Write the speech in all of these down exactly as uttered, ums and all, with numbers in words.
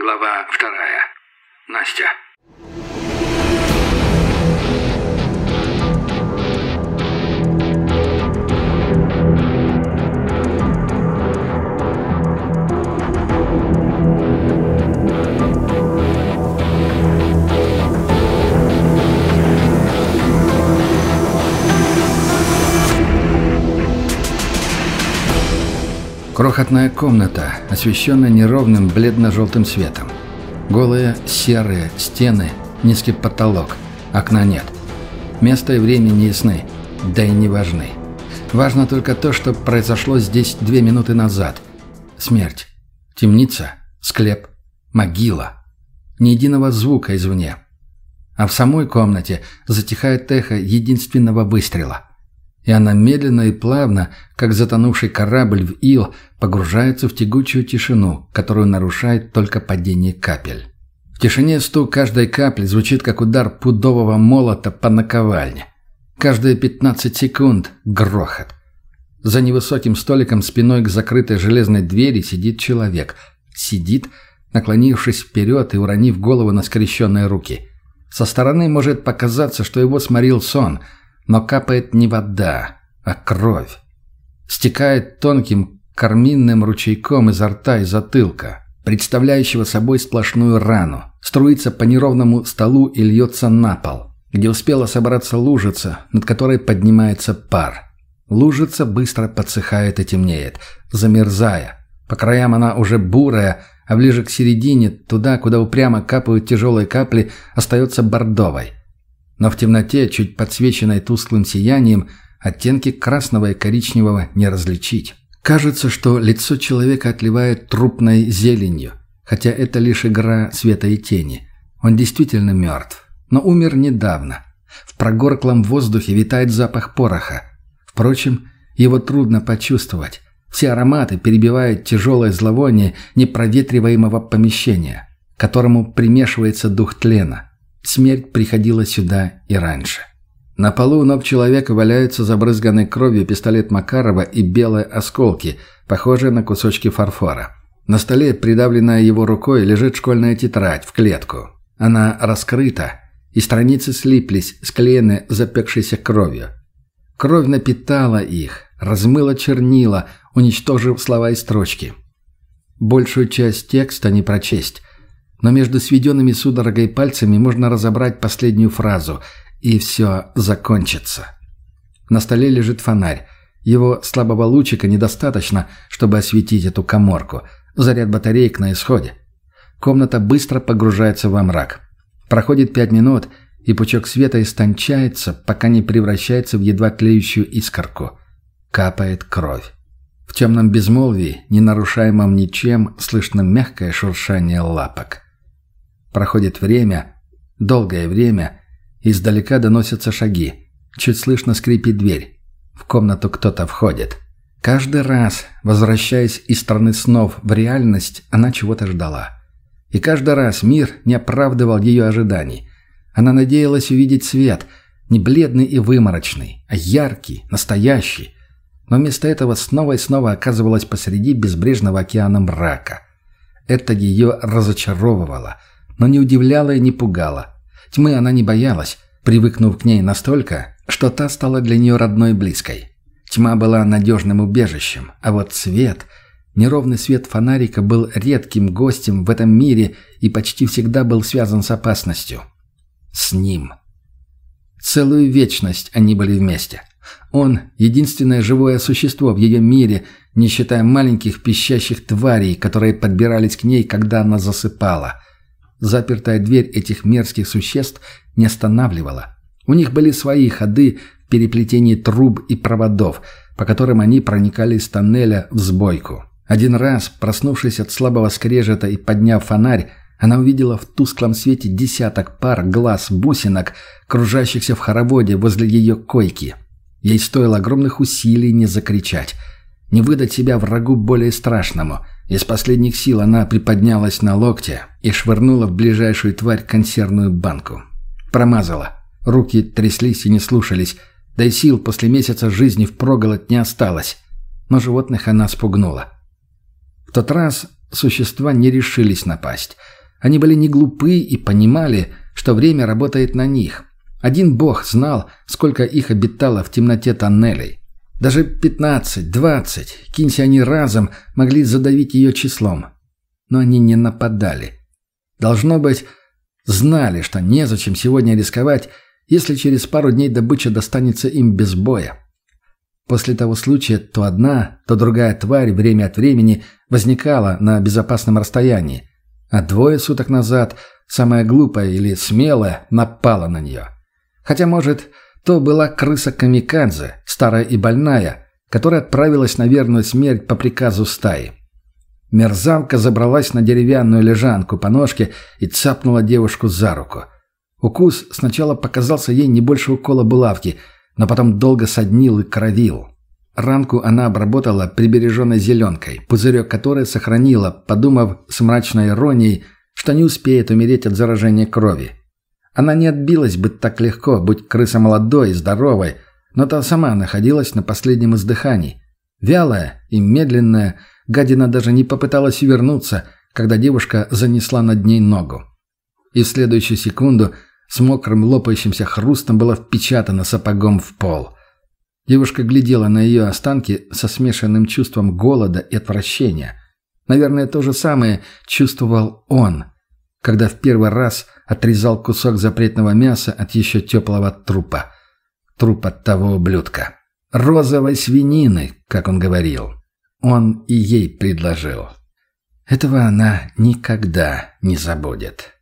Глава вторая. Настя. Крохотная комната, освещенная неровным бледно-желтым светом. Голые серые стены, низкий потолок, окна нет. Место и время не ясны, да и не важны. Важно только то, что произошло здесь две минуты назад. Смерть, темница, склеп, могила. Ни единого звука извне. А в самой комнате затихает эхо единственного выстрела. И она медленно и плавно, как затонувший корабль в ил, погружается в тягучую тишину, которую нарушает только падение капель. В тишине стук каждой капли звучит, как удар пудового молота по наковальне. Каждые пятнадцать секунд — грохот. За невысоким столиком спиной к закрытой железной двери сидит человек. Сидит, наклонившись вперед и уронив голову на скрещенные руки. Со стороны может показаться, что его сморил сон — но капает не вода, а кровь. Стекает тонким карминным ручейком изо рта и затылка, представляющего собой сплошную рану, струится по неровному столу и льется на пол, где успела собраться лужица, над которой поднимается пар. Лужица быстро подсыхает и темнеет, замерзая. По краям она уже бурая, а ближе к середине, туда, куда упрямо капают тяжелые капли, остается бордовой. Но в темноте, чуть подсвеченной тусклым сиянием, оттенки красного и коричневого не различить. Кажется, что лицо человека отливает трупной зеленью, хотя это лишь игра света и тени. Он действительно мертв, но умер недавно. В прогорклом воздухе витает запах пороха. Впрочем, его трудно почувствовать. Все ароматы перебивают тяжелое зловоние непроветриваемого помещения, к которому примешивается дух тлена. Смерть приходила сюда и раньше. На полу у ног человека валяются забрызганной кровью пистолет Макарова и белые осколки, похожие на кусочки фарфора. На столе, придавленная его рукой, лежит школьная тетрадь в клетку. Она раскрыта, и страницы слиплись, склеены запекшейся кровью. Кровь напитала их, размыла чернила, уничтожив слова и строчки. Большую часть текста не прочесть. Но между сведенными судорогой пальцами можно разобрать последнюю фразу, и все закончится. На столе лежит фонарь. Его слабого лучика недостаточно, чтобы осветить эту каморку. Заряд батареек на исходе. Комната быстро погружается во мрак. Проходит пять минут, и пучок света истончается, пока не превращается в едва тлеющую искорку. Капает кровь. В темном безмолвии, не нарушаемом ничем, слышно мягкое шуршание лапок. Проходит время, долгое время, и издалека доносятся шаги. Чуть слышно скрипит дверь. В комнату кто-то входит. Каждый раз, возвращаясь из страны снов в реальность, она чего-то ждала. И каждый раз мир не оправдывал ее ожиданий. Она надеялась увидеть свет, не бледный и выморочный, а яркий, настоящий. Но вместо этого снова и снова оказывалась посреди безбрежного океана мрака. Это ее разочаровывало, но не удивляло и не пугало. Тьмы она не боялась, привыкнув к ней настолько, что та стала для нее родной и близкой. Тьма была надежным убежищем, а вот свет, неровный свет фонарика был редким гостем в этом мире и почти всегда был связан с опасностью. С ним. Целую вечность они были вместе. Он — единственное живое существо в ее мире, не считая маленьких пищащих тварей, которые подбирались к ней, когда она засыпала. Запертая дверь этих мерзких существ не останавливала. У них были свои ходы в переплетении труб и проводов, по которым они проникали из тоннеля в сбойку. Один раз, проснувшись от слабого скрежета и подняв фонарь, она увидела в тусклом свете десяток пар глаз-бусинок, кружащихся в хороводе возле ее койки. Ей стоило огромных усилий не закричать, не выдать себя врагу более страшному. Из последних сил она приподнялась на локте и швырнула в ближайшую тварь консервную банку. Промазала. Руки тряслись и не слушались, да и сил после месяца жизни впроголодь не осталось. Но животных она спугнула. В тот раз существа не решились напасть. Они были не глупы и понимали, что время работает на них. Один бог знал, сколько их обитало в темноте тоннелей. Даже пятнадцать, двадцать, кинься они разом, могли задавить ее числом. Но они не нападали. Должно быть, знали, что незачем сегодня рисковать, если через пару дней добыча достанется им без боя. После того случая то одна, то другая тварь время от времени возникала на безопасном расстоянии, а двое суток назад самая глупая или смелая напала на нее. Хотя, может, то была крыса-камикадзе, старая и больная, которая отправилась на верную смерть по приказу стаи. Мерзавка забралась на деревянную лежанку по ножке и цапнула девушку за руку. Укус сначала показался ей не больше укола булавки, но потом долго соднил и кровил. Ранку она обработала прибереженной зеленкой, пузырек которой сохранила, подумав с мрачной иронией, что не успеет умереть от заражения крови. Она не отбилась бы так легко, будь крыса молодой и здоровой, но та сама находилась на последнем издыхании. Вялая и медленная, гадина даже не попыталась увернуться, когда девушка занесла над ней ногу. И в следующую секунду с мокрым лопающимся хрустом была впечатана сапогом в пол. Девушка глядела на ее останки со смешанным чувством голода и отвращения. Наверное, то же самое чувствовал он, когда в первый раз отрезал кусок запретного мяса от еще теплого трупа. Трупа того ублюдка. Розовой свинины, как он говорил. Он и ей предложил. Этого она никогда не забудет.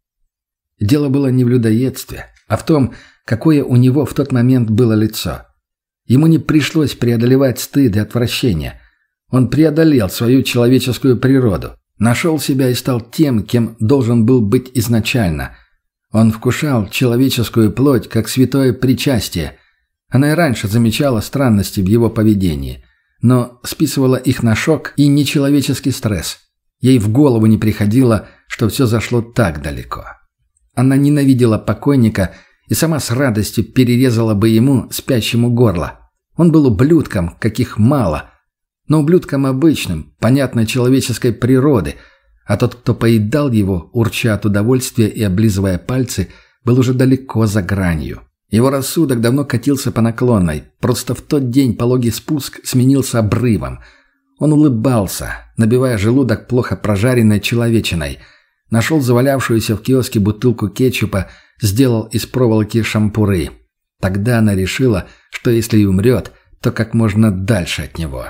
Дело было не в людоедстве, а в том, какое у него в тот момент было лицо. Ему не пришлось преодолевать стыд и отвращение. Он преодолел свою человеческую природу, нашел себя и стал тем, кем должен был быть изначально. Он вкушал человеческую плоть, как святое причастие. Она и раньше замечала странности в его поведении, но списывала их на шок и нечеловеческий стресс. Ей в голову не приходило, что все зашло так далеко. Она ненавидела покойника и сама с радостью перерезала бы ему, спящему, горло. Он был ублюдком, каких мало, но ублюдком обычным, понятной человеческой природы, а тот, кто поедал его, урча от удовольствия и облизывая пальцы, был уже далеко за гранью. Его рассудок давно катился по наклонной, просто в тот день пологий спуск сменился обрывом. Он улыбался, набивая желудок плохо прожаренной человечиной, нашел завалявшуюся в киоске бутылку кетчупа, сделал из проволоки шампуры. Тогда она решила, что если и умрет, то как можно дальше от него.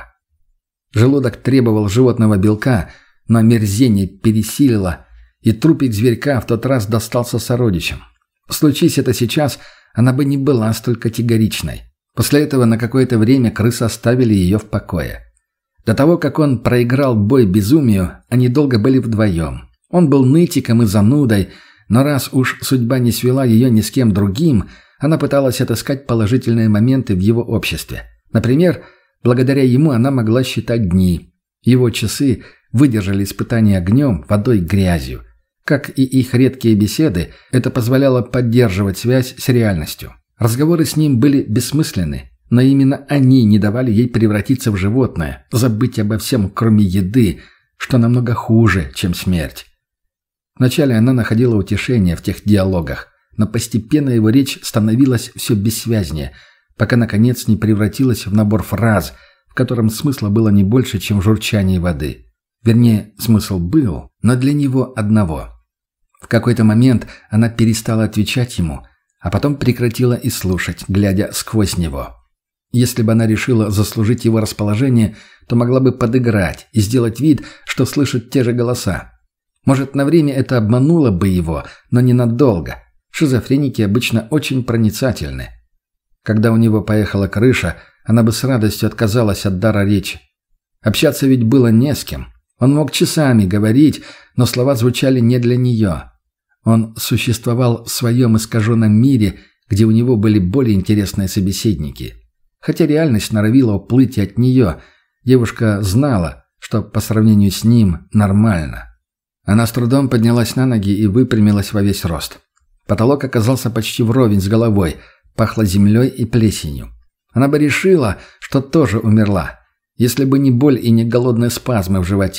Желудок требовал животного белка, но мерзение пересилило, и трупик зверька в тот раз достался сородичам. Случись это сейчас, она бы не была столь категоричной. После этого на какое-то время крысы оставили ее в покое. До того, как он проиграл бой безумию, они долго были вдвоем. Он был нытиком и занудой, но раз уж судьба не свела ее ни с кем другим, она пыталась отыскать положительные моменты в его обществе. Например, благодаря ему она могла считать дни. Его часы выдержали испытания огнем, водой, грязью. Как и их редкие беседы, это позволяло поддерживать связь с реальностью. Разговоры с ним были бессмысленны, но именно они не давали ей превратиться в животное, забыть обо всем, кроме еды, что намного хуже, чем смерть. Вначале она находила утешение в тех диалогах, но постепенно его речь становилась все бессвязнее, пока, наконец, не превратилась в набор фраз, в котором смысла было не больше, чем журчание воды. Вернее, смысл был, но для него одного. В какой-то момент она перестала отвечать ему, а потом прекратила и слушать, глядя сквозь него. Если бы она решила заслужить его расположение, то могла бы подыграть и сделать вид, что слышит те же голоса. Может, на время это обмануло бы его, но ненадолго. Шизофреники обычно очень проницательны. Когда у него поехала крыша, она бы с радостью отказалась от дара речи. Общаться ведь было не с кем. Он мог часами говорить, но слова звучали не для нее. Он существовал в своем искаженном мире, где у него были более интересные собеседники. Хотя реальность норовила уплыть от нее, девушка знала, что по сравнению с ним нормально. Она с трудом поднялась на ноги и выпрямилась во весь рост. Потолок оказался почти вровень с головой, пахло землей и плесенью. Она бы решила, что тоже умерла, если бы не боль и не голодные спазмы в животе,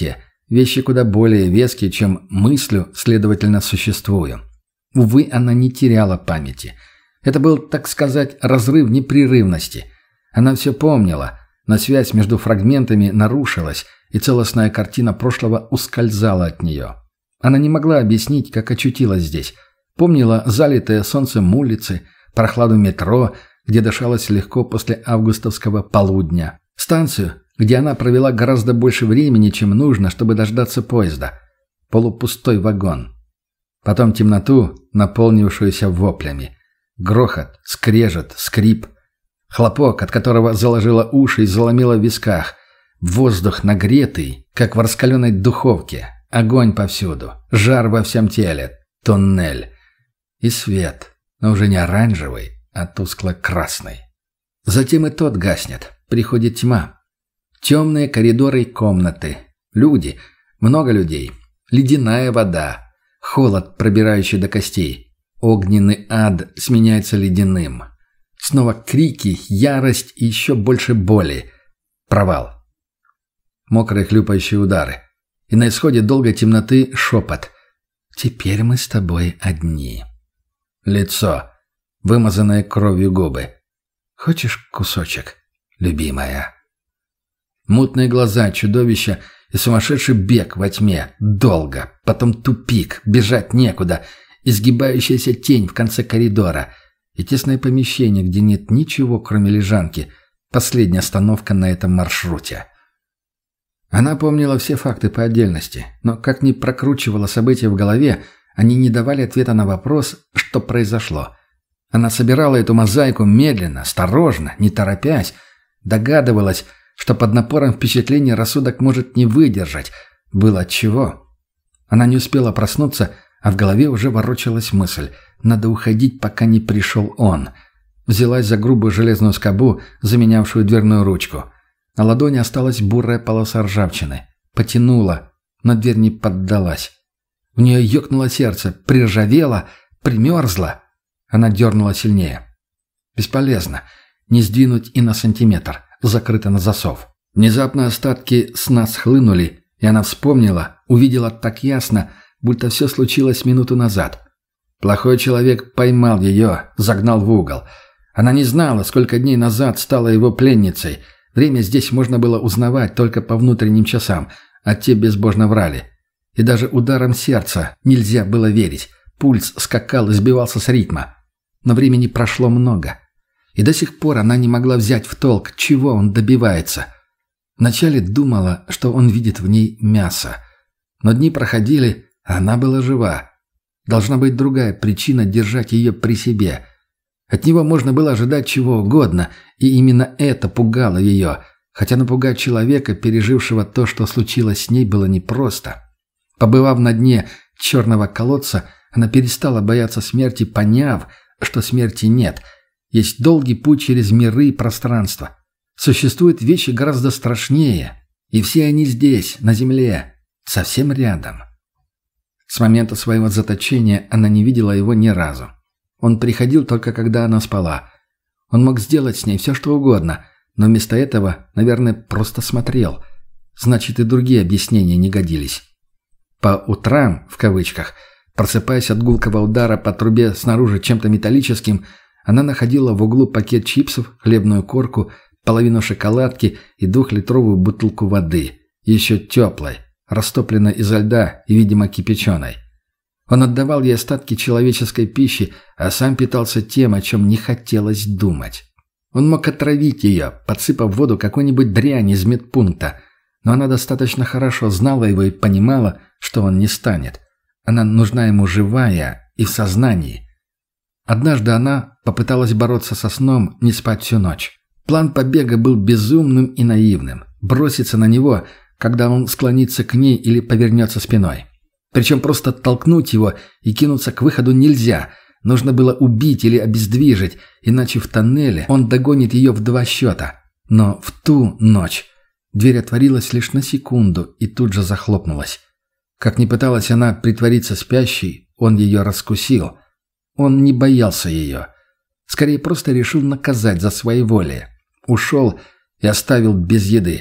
Вещи куда более веские, чем мыслю, следовательно, существую. Увы, она не теряла памяти. Это был, так сказать, разрыв непрерывности. Она все помнила, но связь между фрагментами нарушилась, и целостная картина прошлого ускользала от нее. Она не могла объяснить, как очутилась здесь. Помнила залитые солнцем улицы, прохладу метро, где дышалось легко после августовского полудня. Станцию, где она провела гораздо больше времени, чем нужно, чтобы дождаться поезда. Полупустой вагон. Потом темноту, наполнившуюся воплями. Грохот, скрежет, скрип. Хлопок, от которого заложило уши и заломило в висках. Воздух нагретый, как в раскаленной духовке. Огонь повсюду. Жар во всем теле. Туннель. И свет, но уже не оранжевый, а тускло-красный. Затем и тот гаснет. Приходит тьма. Темные коридоры и комнаты. Люди. Много людей. Ледяная вода. Холод, пробирающий до костей. Огненный ад сменяется ледяным. Снова крики, ярость и еще больше боли. Провал. Мокрые хлюпающие удары. И на исходе долгой темноты шепот. «Теперь мы с тобой одни». Лицо. Вымазанные кровью губы. «Хочешь кусочек, любимая?» Мутные глаза чудовища и сумасшедший бег во тьме. Долго. Потом тупик. Бежать некуда. Изгибающаяся тень в конце коридора. И тесное помещение, где нет ничего, кроме лежанки. Последняя остановка на этом маршруте. Она помнила все факты по отдельности, но как ни прокручивала события в голове, они не давали ответа на вопрос, что произошло. Она собирала эту мозаику медленно, осторожно, не торопясь, догадывалась, что под напором впечатлений рассудок может не выдержать. Было отчего. Она не успела проснуться, а в голове уже ворочалась мысль. Надо уходить, пока не пришел он. Взялась за грубую железную скобу, заменявшую дверную ручку. На ладони осталась бурая полоса ржавчины. Потянула, но дверь не поддалась. У нее ёкнуло сердце, приржавело, примерзло. Она дернула сильнее. Бесполезно. Не сдвинуть и на сантиметр. Закрыто на засов. Внезапно остатки сна схлынули, и она вспомнила, увидела так ясно, будто все случилось минуту назад. Плохой человек поймал ее, загнал в угол. Она не знала, сколько дней назад стала его пленницей. Время здесь можно было узнавать только по внутренним часам, а те безбожно врали. И даже ударом сердца нельзя было верить. Пульс скакал и сбивался с ритма. Но времени прошло много. И до сих пор она не могла взять в толк, чего он добивается. Вначале думала, что он видит в ней мясо. Но дни проходили, а она была жива. Должна быть другая причина держать ее при себе. От него можно было ожидать чего угодно, и именно это пугало ее, хотя напугать человека, пережившего то, что случилось с ней, было непросто. Побывав на дне черного колодца, она перестала бояться смерти, поняв, что смерти нет. Есть долгий путь через миры и пространство. Существуют вещи гораздо страшнее, и все они здесь, на земле, совсем рядом. С момента своего заточения она не видела его ни разу. Он приходил только когда она спала. Он мог сделать с ней все, что угодно, но вместо этого, наверное, просто смотрел. Значит, и другие объяснения не годились. По «утрам», в кавычках, просыпаясь от гулкого удара по трубе снаружи чем-то металлическим, она находила в углу пакет чипсов, хлебную корку, половину шоколадки и двухлитровую бутылку воды, еще теплой, растопленной изо льда и, видимо, кипяченой. Он отдавал ей остатки человеческой пищи, а сам питался тем, о чем не хотелось думать. Он мог отравить ее, подсыпав в воду какой-нибудь дрянь из медпункта, но она достаточно хорошо знала его и понимала, что он не станет. Она нужна ему живая и в сознании. Однажды она попыталась бороться со сном, не спать всю ночь. План побега был безумным и наивным. Броситься на него, когда он склонится к ней или повернется спиной. Причем просто толкнуть его и кинуться к выходу нельзя. Нужно было убить или обездвижить, иначе в тоннеле он догонит ее в два счета. Но в ту ночь дверь отворилась лишь на секунду и тут же захлопнулась. Как ни пыталась она притвориться спящей, он ее раскусил. Он не боялся ее. Скорее, просто решил наказать за своеволие. Ушел и оставил без еды.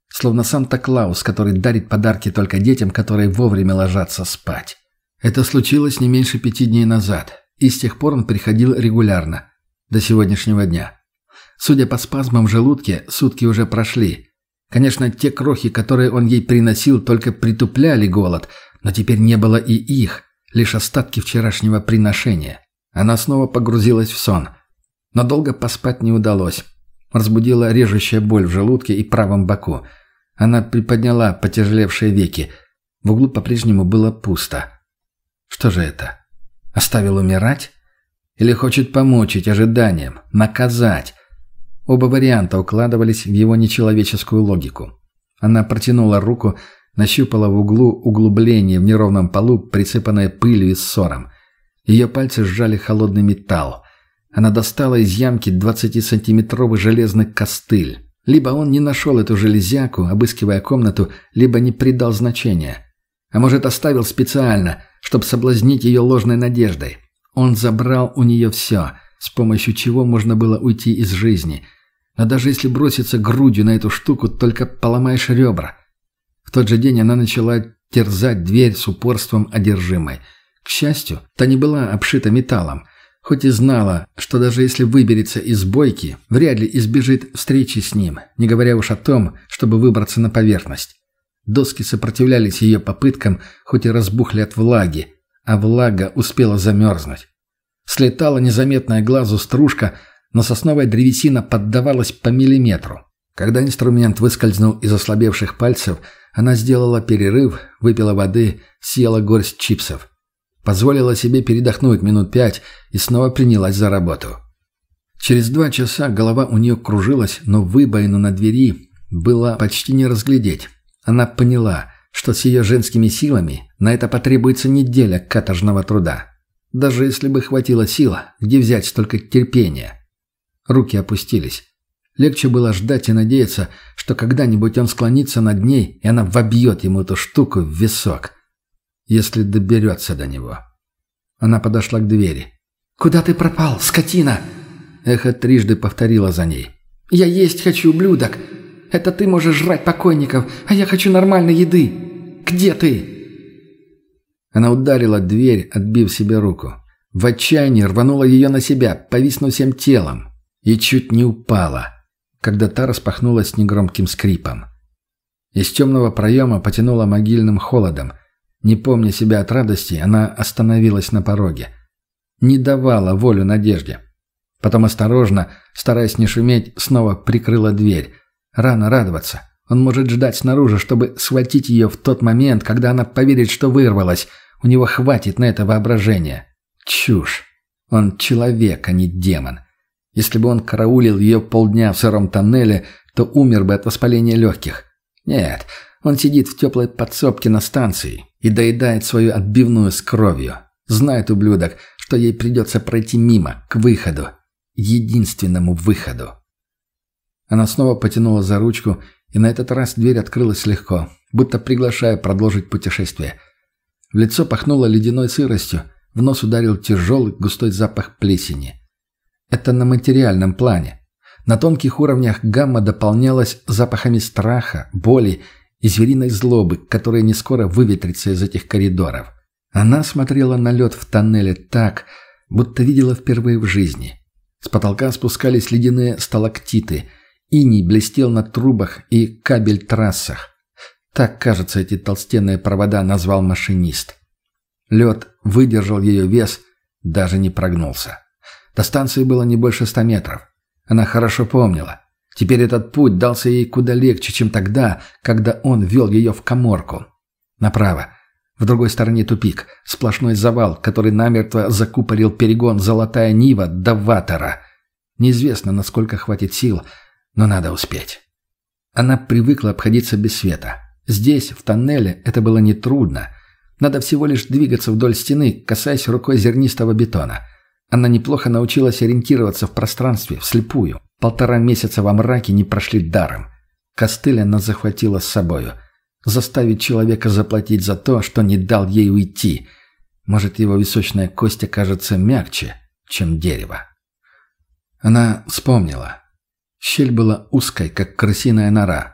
словно Санта-Клаус, который дарит подарки только детям, которые вовремя ложатся спать. Это случилось не меньше пяти дней назад, и с тех пор он приходил регулярно, до сегодняшнего дня. Судя по спазмам в желудке, сутки уже прошли. Конечно, те крохи, которые он ей приносил, только притупляли голод, но теперь не было и их, лишь остатки вчерашнего приношения. Она снова погрузилась в сон, но долго поспать не удалось. Разбудила режущая боль в желудке и правом боку. Она приподняла потяжелевшие веки. В углу по-прежнему было пусто. Что же это? Оставил умирать? Или хочет помучить ожиданием, наказать? Оба варианта укладывались в его нечеловеческую логику. Она протянула руку, нащупала в углу углубление в неровном полу, присыпанное пылью и ссором. Ее пальцы сжали холодный металл. Она достала из ямки двадцатисантиметровый железный костыль. Либо он не нашел эту железяку, обыскивая комнату, либо не придал значения. А может, оставил специально, чтобы соблазнить ее ложной надеждой. Он забрал у нее все, с помощью чего можно было уйти из жизни. Но даже если броситься грудью на эту штуку, только поломаешь ребра. В тот же день она начала терзать дверь с упорством одержимой. К счастью, та не была обшита металлом, хоть и знала, что даже если выберется из бойки, вряд ли избежит встречи с ним, не говоря уж о том, чтобы выбраться на поверхность. Доски сопротивлялись ее попыткам, хоть и разбухли от влаги, а влага успела замерзнуть. Слетала незаметная глазу стружка, но сосновая древесина поддавалась по миллиметру. Когда инструмент выскользнул из ослабевших пальцев, она сделала перерыв, выпила воды, съела горсть чипсов. Позволила себе передохнуть минут пять и снова принялась за работу. Через два часа голова у нее кружилась, но выбоину на двери было почти не разглядеть. Она поняла, что с ее женскими силами на это потребуется неделя каторжного труда. Даже если бы хватило сил, где взять столько терпения? Руки опустились. Легче было ждать и надеяться, что когда-нибудь он склонится над ней, и она вобьет ему эту штуку в висок. Если доберется до него. Она подошла к двери. «Куда ты пропал, скотина?» Эхо трижды повторило за ней. «Я есть хочу, ублюдок! Это ты можешь жрать покойников, а я хочу нормальной еды! Где ты?» Она ударила дверь, отбив себе руку. В отчаянии рванула ее на себя, повиснув всем телом. И чуть не упала, когда та распахнулась негромким скрипом. Из темного проема потянула могильным холодом. Не помня себя от радости, она остановилась на пороге. Не давала волю надежде. Потом осторожно, стараясь не шуметь, снова прикрыла дверь. Рано радоваться. Он может ждать снаружи, чтобы схватить ее в тот момент, когда она поверит, что вырвалась. У него хватит на это воображения. Чушь. Он человек, а не демон. Если бы он караулил ее полдня в сыром тоннеле, то умер бы от воспаления легких. Нет, он сидит в теплой подсобке на станции и доедает свою отбивную с кровью. Знает, ублюдок, что ей придется пройти мимо, к выходу. Единственному выходу. Она снова потянула за ручку, и на этот раз дверь открылась легко, будто приглашая продолжить путешествие. В лицо пахнуло ледяной сыростью, в нос ударил тяжелый густой запах плесени. Это на материальном плане. На тонких уровнях гамма дополнялась запахами страха, боли и звериной злобы, которая не скоро выветрится из этих коридоров. Она смотрела на лед в тоннеле так, будто видела впервые в жизни. С потолка спускались ледяные сталактиты, иней блестел на трубах и кабель-трассах. Так, кажется, эти толстенные провода назвал машинист. Лед выдержал ее вес, даже не прогнулся. До станции было не больше ста метров. Она хорошо помнила. Теперь этот путь дался ей куда легче, чем тогда, когда он вел ее в каморку. Направо. В другой стороне тупик. Сплошной завал, который намертво закупорил перегон «Золотая Нива» до Ватера. Неизвестно, насколько хватит сил, но надо успеть. Она привыкла обходиться без света. Здесь, в тоннеле, это было нетрудно. Надо всего лишь двигаться вдоль стены, касаясь рукой зернистого бетона. Она неплохо научилась ориентироваться в пространстве, вслепую. Полтора месяца во мраке не прошли даром. Костыль она захватила с собою. Заставить человека заплатить за то, что не дал ей уйти. Может, его височная кость окажется мягче, чем дерево. Она вспомнила. Щель была узкой, как крысиная нора.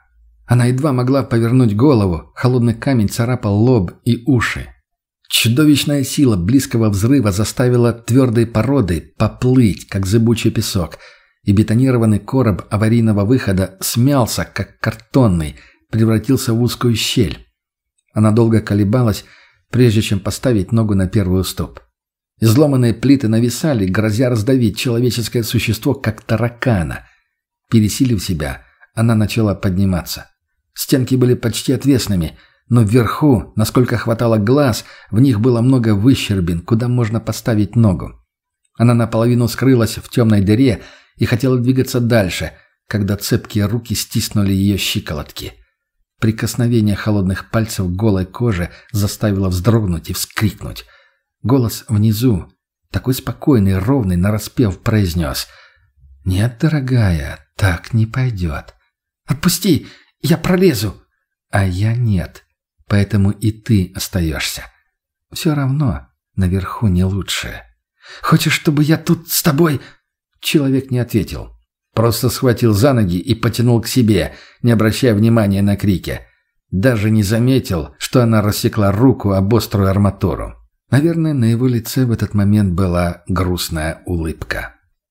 Она едва могла повернуть голову, холодный камень царапал лоб и уши. Чудовищная сила близкого взрыва заставила твердые породы поплыть, как зыбучий песок, и бетонированный короб аварийного выхода смялся, как картонный, превратился в узкую щель. Она долго колебалась, прежде чем поставить ногу на первый уступ. Изломанные плиты нависали, грозя раздавить человеческое существо, как таракана. Пересилив себя, она начала подниматься. Стенки были почти отвесными, но вверху, насколько хватало глаз, в них было много выщербин, куда можно поставить ногу. Она наполовину скрылась в темной дыре и хотела двигаться дальше, когда цепкие руки стиснули ее щиколотки. Прикосновение холодных пальцев к голой коже заставило вздрогнуть и вскрикнуть. Голос внизу, такой спокойный, ровный, нараспев, произнес: «Нет, дорогая, так не пойдет. Отпусти, я пролезу!» «А я нет, поэтому и ты остаешься. Все равно наверху не лучше. Хочешь, чтобы я тут с тобой...» Человек не ответил. Просто схватил за ноги и потянул к себе, не обращая внимания на крики. Даже не заметил, что она рассекла руку об острую арматуру. Наверное, на его лице в этот момент была грустная улыбка.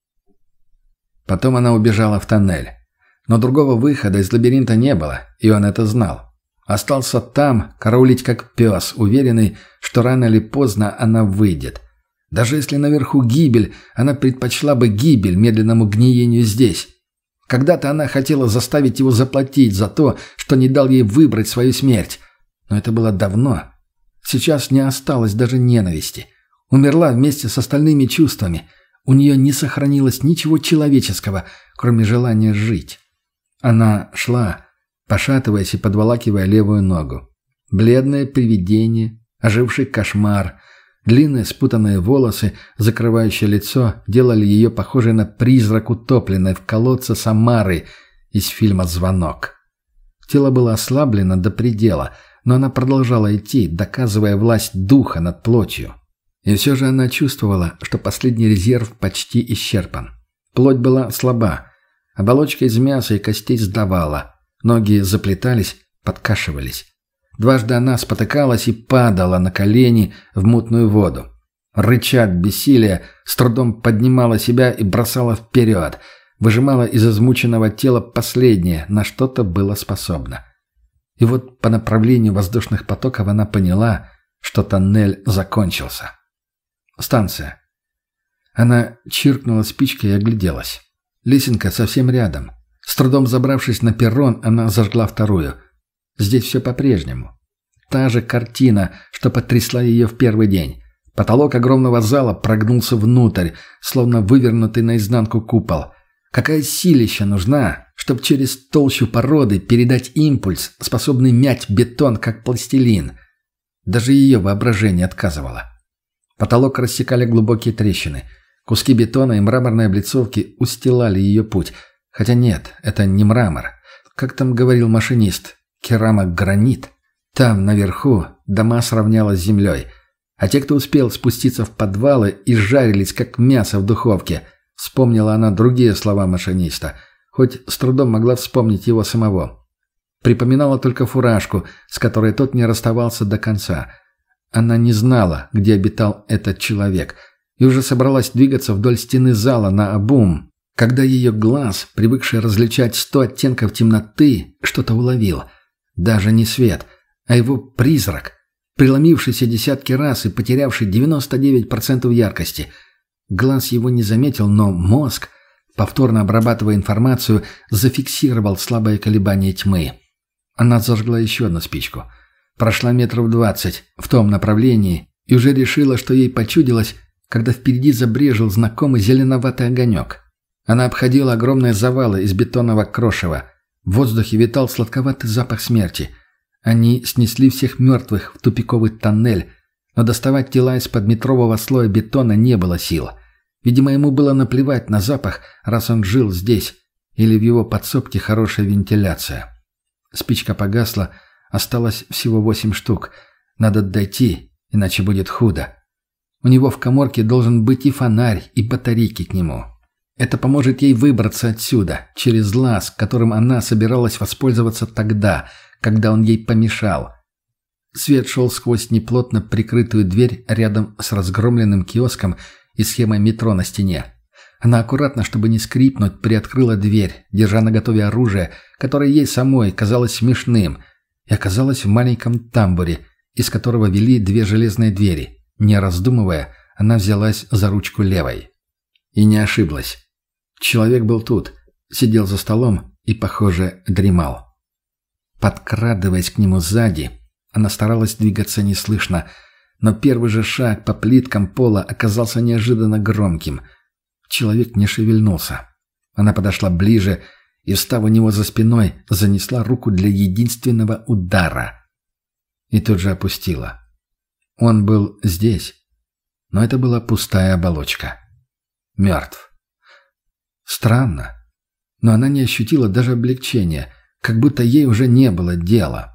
Потом она убежала в тоннель. Но другого выхода из лабиринта не было, и он это знал. Остался там, караулить как пес, уверенный, что рано или поздно она выйдет. Даже если наверху гибель, она предпочла бы гибель медленному гниению здесь. Когда-то она хотела заставить его заплатить за то, что не дал ей выбрать свою смерть. Но это было давно. Сейчас не осталось даже ненависти. Умерла вместе с остальными чувствами. У нее не сохранилось ничего человеческого, кроме желания жить. Она шла, пошатываясь и подволакивая левую ногу. Бледное привидение, оживший кошмар, длинные спутанные волосы, закрывающие лицо, делали ее похожей на призрак утопленной в колодце Самары из фильма «Звонок». Тело было ослаблено до предела, но она продолжала идти, доказывая власть духа над плотью. И все же она чувствовала, что последний резерв почти исчерпан. Плоть была слаба. Оболочка из мяса и костей сдавала. Ноги заплетались, подкашивались. Дважды она спотыкалась и падала на колени в мутную воду. Рыча от бессилия, с трудом поднимала себя и бросала вперед. Выжимала из измученного тела последнее, на что-то было способно. И вот по направлению воздушных потоков она поняла, что тоннель закончился. Станция. Она чиркнула спичкой и огляделась. Лесенка совсем рядом. С трудом забравшись на перрон, она зажгла вторую. Здесь все по-прежнему. Та же картина, что потрясла ее в первый день. Потолок огромного зала прогнулся внутрь, словно вывернутый наизнанку купол. Какая силища нужна, чтобы через толщу породы передать импульс, способный мять бетон, как пластилин. Даже ее воображение отказывало. Потолок рассекали глубокие трещины. Куски бетона и мраморной облицовки устилали ее путь. Хотя нет, это не мрамор. Как там говорил машинист, керамогранит. Там, наверху, дома сравнялось с землей. А те, кто успел спуститься в подвалы, изжарились, как мясо в духовке. Вспомнила она другие слова машиниста, хоть с трудом могла вспомнить его самого. Припоминала только фуражку, с которой тот не расставался до конца. Она не знала, где обитал этот человек, и уже собралась двигаться вдоль стены зала наобум, когда ее глаз, привыкший различать сто оттенков темноты, что-то уловил. Даже не свет, а его призрак, преломившийся десятки раз и потерявший девяносто девять процентов яркости. Глаз его не заметил, но мозг, повторно обрабатывая информацию, зафиксировал слабое колебание тьмы. Она зажгла еще одну спичку. Прошла метров двадцать в том направлении и уже решила, что ей почудилось, когда впереди забрежил знакомый зеленоватый огонек. Она обходила огромные завалы из бетонного крошева. В воздухе витал сладковатый запах смерти. Они снесли всех мертвых в тупиковый тоннель, но доставать тела из-под метрового слоя бетона не было сил. Видимо, ему было наплевать на запах, раз он жил здесь, или в его подсобке хорошая вентиляция. Спичка погасла, осталось всего восемь штук. Надо дойти, иначе будет худо. У него в каморке должен быть и фонарь, и батарейки к нему. Это поможет ей выбраться отсюда, через лаз, которым она собиралась воспользоваться тогда, когда он ей помешал. Свет шел сквозь неплотно прикрытую дверь рядом с разгромленным киоском и схемой метро на стене. Она аккуратно, чтобы не скрипнуть, приоткрыла дверь, держа наготове оружие, которое ей самой казалось смешным, и оказалась в маленьком тамбуре, из которого вели две железные двери. Не раздумывая, она взялась за ручку левой. И не ошиблась. Человек был тут, сидел за столом и, похоже, дремал. Подкрадываясь к нему сзади, она старалась двигаться неслышно, но первый же шаг по плиткам пола оказался неожиданно громким. Человек не шевельнулся. Она подошла ближе и, встав у него за спиной, занесла руку для единственного удара. И тут же опустила. Он был здесь, но это была пустая оболочка. Мертв. Странно, но она не ощутила даже облегчения, как будто ей уже не было дела.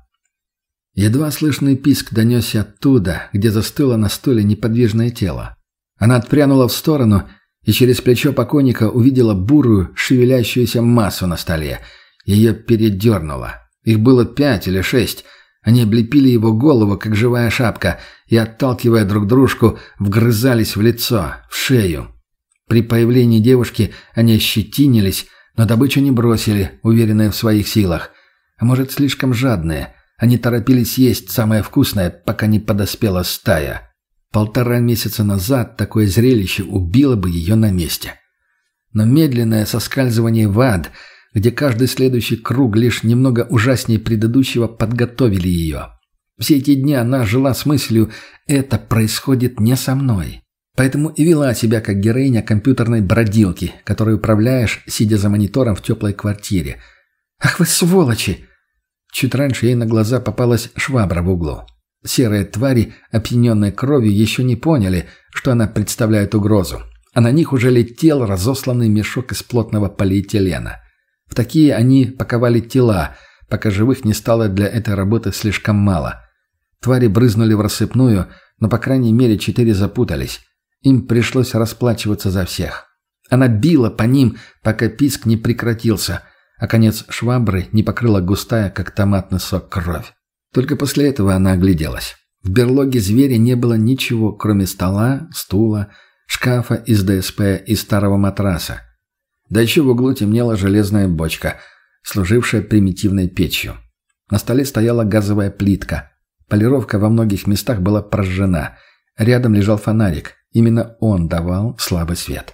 Едва слышный писк донесся оттуда, где застыло на стуле неподвижное тело. Она отпрянула в сторону и через плечо покойника увидела бурую, шевелящуюся массу на столе. Ее передернуло. Их было пять или шесть. Они облепили его голову, как живая шапка, и, отталкивая друг дружку, вгрызались в лицо, в шею. При появлении девушки они ощетинились, но добычу не бросили, уверенные в своих силах. А может, слишком жадные. Они торопились есть самое вкусное, пока не подоспела стая. Полтора месяца назад такое зрелище убило бы ее на месте. Но медленное соскальзывание в ад, где каждый следующий круг лишь немного ужаснее предыдущего, подготовили ее. Все эти дни она жила с мыслью «это происходит не со мной». Поэтому и вела себя как героиня компьютерной бродилки, которой управляешь, сидя за монитором в теплой квартире. «Ах вы сволочи!» Чуть раньше ей на глаза попалась швабра в углу. Серые твари, опьяненные кровью, еще не поняли, что она представляет угрозу, а на них уже летел разосланный мешок из плотного полиэтилена. В такие они паковали тела, пока живых не стало для этой работы слишком мало. Твари брызнули в рассыпную, но, по крайней мере, четыре запутались. Им пришлось расплачиваться за всех. Она била по ним, пока писк не прекратился, а конец швабры не покрыла густая, как томатный сок, кровь. Только после этого она огляделась. В берлоге зверя не было ничего, кроме стола, стула, шкафа из ДСП и старого матраса. Да еще в углу темнела железная бочка, служившая примитивной печью. На столе стояла газовая плитка. Полировка во многих местах была прожжена. Рядом лежал фонарик. Именно он давал слабый свет.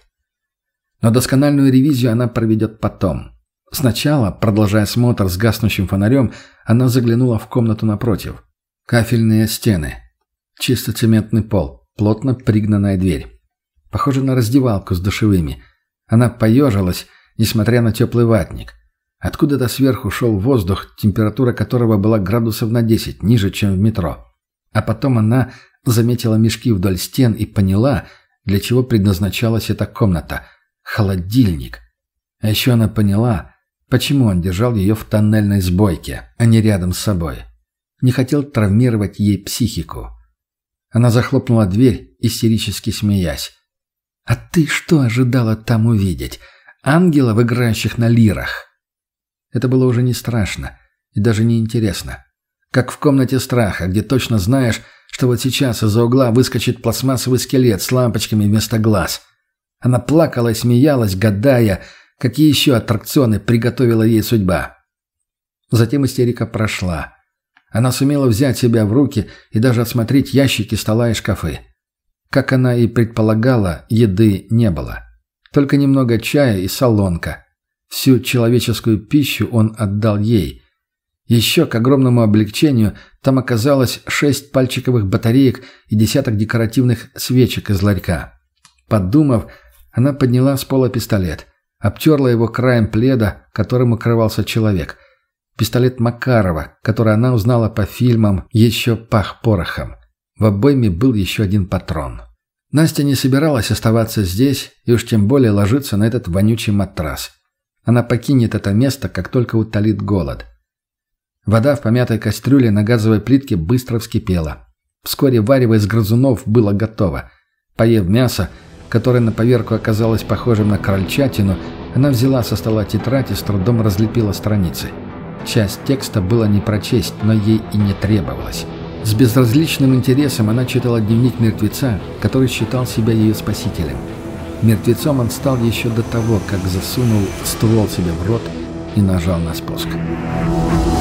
Но доскональную ревизию она проведет потом. Сначала, продолжая осмотр с гаснущим фонарем, она заглянула в комнату напротив. Кафельные стены. Чисто цементный пол. Плотно пригнанная дверь. Похоже на раздевалку с душевыми. Она поежилась, несмотря на теплый ватник. Откуда-то сверху шел воздух, температура которого была градусов на десять, ниже, чем в метро. А потом она заметила мешки вдоль стен и поняла, для чего предназначалась эта комната. Холодильник. А еще она поняла, почему он держал ее в тоннельной сбойке, а не рядом с собой. Не хотел травмировать ей психику. Она захлопнула дверь, истерически смеясь. «А ты что ожидала там увидеть? Ангелов, играющих на лирах?» Это было уже не страшно и даже не интересно. Как в комнате страха, где точно знаешь, что вот сейчас из-за угла выскочит пластмассовый скелет с лампочками вместо глаз. Она плакала и смеялась, гадая, какие еще аттракционы приготовила ей судьба. Затем истерика прошла. Она сумела взять себя в руки и даже осмотреть ящики стола и шкафы. Как она и предполагала, еды не было. Только немного чая и солонка. Всю человеческую пищу он отдал ей. Еще, к огромному облегчению, там оказалось шесть пальчиковых батареек и десяток декоративных свечек из ларька. Подумав, она подняла с пола пистолет. Обтерла его краем пледа, которым укрывался человек. Пистолет Макарова, который она узнала по фильмам, еще пах порохом. В обойме был еще один патрон. Настя не собиралась оставаться здесь и уж тем более ложиться на этот вонючий матрас. Она покинет это место, как только утолит голод. Вода в помятой кастрюле на газовой плитке быстро вскипела. Вскоре варево из грызунов было готово. Поев мясо, которое на поверку оказалось похожим на крольчатину, она взяла со стола тетрадь и с трудом разлепила страницы. Часть текста было не прочесть, но ей и не требовалось. С безразличным интересом она читала дневник мертвеца, который считал себя ее спасителем. Мертвецом он стал еще до того, как засунул ствол себе в рот и нажал на спуск.